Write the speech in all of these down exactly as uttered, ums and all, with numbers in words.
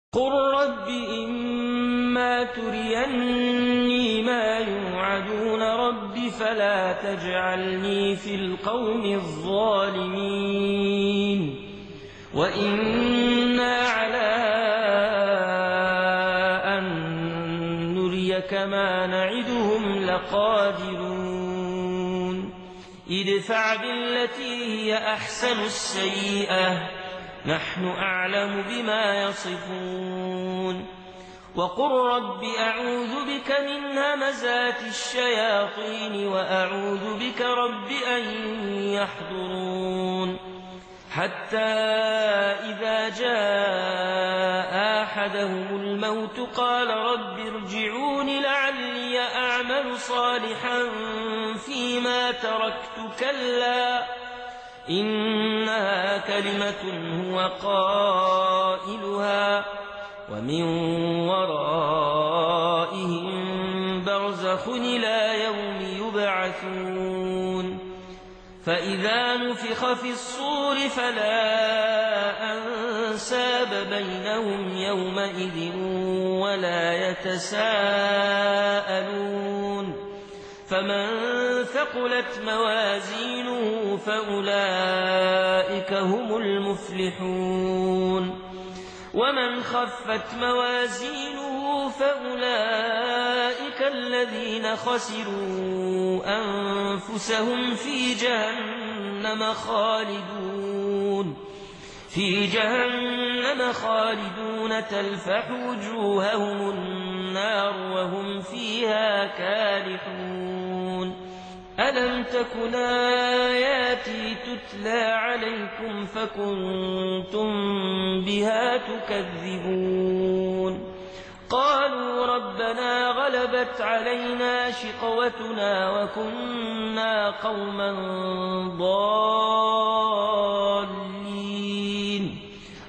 قل رب إما تريني ما يوعدون رب فلا تجعلني في القوم الظالمين وإنا على أن نريك ما نعدهم لقادرون ادفع بالتي هي أحسن السيئة نحن أعلم بما يصفون وقل رب أعوذ بك من همزات الشياطين وأعوذ بك رب أن يحضرون حتى إذا جاء أحدهم الموت قال رب ارجعون لعلي أعمل صالحا فيما تركت كلا إنها كلمة هو قائلها ومن ورائهم برزخ إلى يوم يبعثون فإذا نفخ في الصور فلا أنساب بينهم يومئذ ولا يتساءلون فمن ثقلت موازينه فأولئك هم المفلحون ومن خفت موازينه فأولئك الذين خسروا أنفسهم في جهنم خالدون في جهنم خالدون تلفح وجوههم النار وهم فيها كالحون ألم تكن آياتي تتلى عليكم فكنتم بها تكذبون قالوا ربنا غلبت علينا شقوتنا وكنا قوما ضالين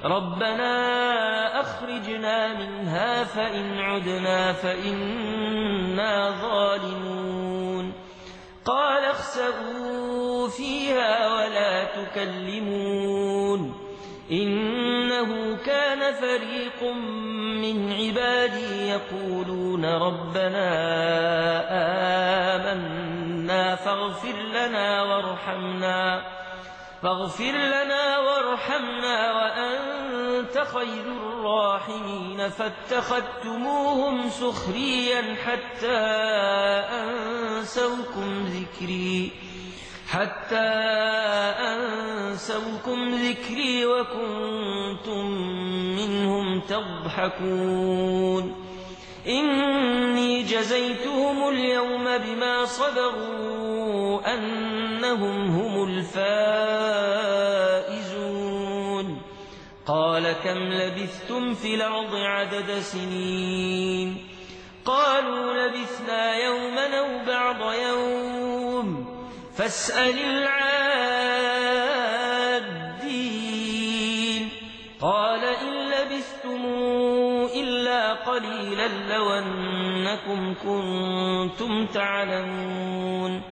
ربنا أخرجنا منها فإن عدنا فإنا ظالمون قال اخسئوا فيها ولا تكلمون إنه كان فريق من عبادي يقولون ربنا آمنا فاغفر لنا وارحمنا فاغفر لنا وارحمنا وأنت خير الراحمين فاتخذتموهم سخريا حتى أنسوكم ذكري حتى أنسوكم ذكري وكنتم منهم تضحكون إني جزيتهم اليوم بما صبروا أنهم هم الفائزون قال كم لبثتم في الأرض عدد سنين قالوا لبثنا يوما أو بعض يوم فاسأل العادين قال إن لبثتم إلا قليلا لو أنكم كنتم تعلمون